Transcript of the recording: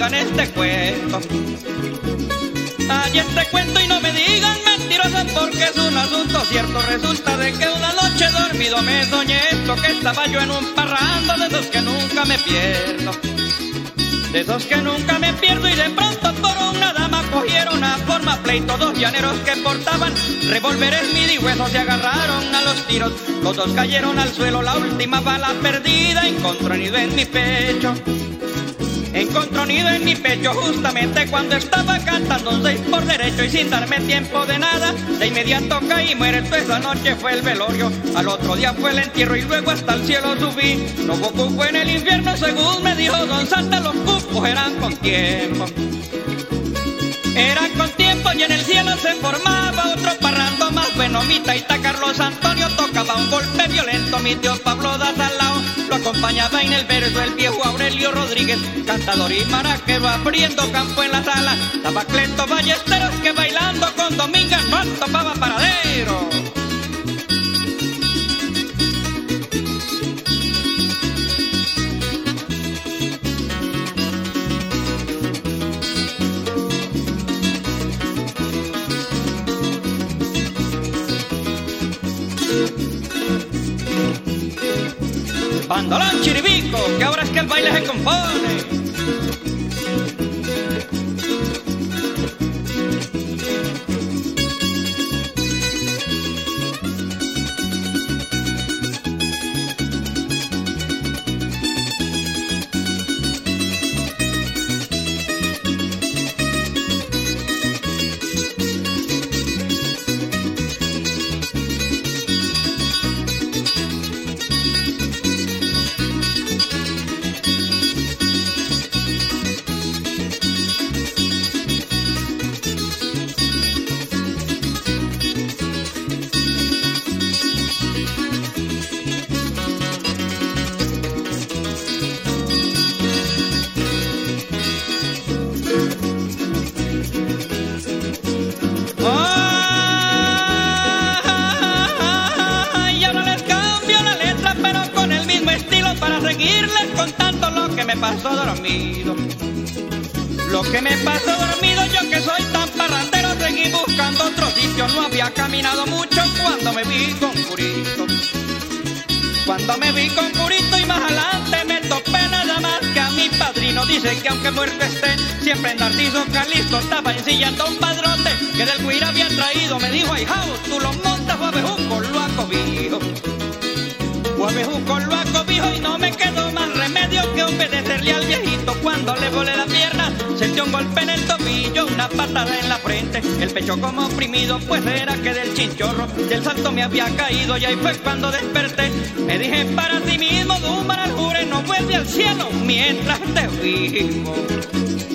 oigan este cuento. Ay, este cuento y no me digan mentirosos porque es un asunto cierto. Resulta de que una noche dormido me soñé esto, que estaba yo en un parrando de esos que nunca me pierdo. De esos que nunca me pierdo y de pronto por una dama cogieron a forma pleito dos llaneros que portaban revólveres midihuesos, se agarraron a los tiros. Los dos cayeron al suelo, la última bala perdida encontró nido en mi pecho. Encontró nido en mi pecho justamente cuando estaba cantando un 6 por derecho y sin darme tiempo de nada, de inmediato caí muerto. Esa noche fue el velorio, al otro día fue el entierro y luego hasta el cielo subí. No hubo cupo en el infierno según me dijo don Santa, los cupos eran con tiempo. Eran con tiempo y en el cielo se formaba otro parrando más bueno. Mi taita Carlos Antonio tocaba un golpe violento, mi tío Pablo Dasalao lo acompañaba en el verso, el viejo Aurelio Rodríguez, cantador y maraquero, abriendo campo en la sala. Estaba Cleto Ballesteros que bailando con Dominga no topaba paradero. Bandolón chiribico, que ahora es que el baile se compone. Seguirles contando lo que me pasó dormido. Lo que me pasó dormido, yo que soy tan parrandero, seguí buscando otro sitio. No había caminado mucho cuando me vi con Curito. Cuando me vi con Curito y más adelante me topé nada más que a mi padrino. Dice que aunque muerto esté, siempre en Narciso Calisto estaba ensillando un padrote que del Guira había traído. Me dijo, ahijao, tú lo montas o a bejuco lo acobijo. O a bejuco lo acobijo y no me quedó más remedio que obedecerle al viejito. Cuando le volé la pierna, sentí un golpe en el tobillo, una patada en la frente, el pecho como oprimido, pues era que del chinchorro del salto me había caído. Y ahí fue cuando desperté, me dije para sí mismo, Dumar al jure, no vuelve al cielo mientras te vivo.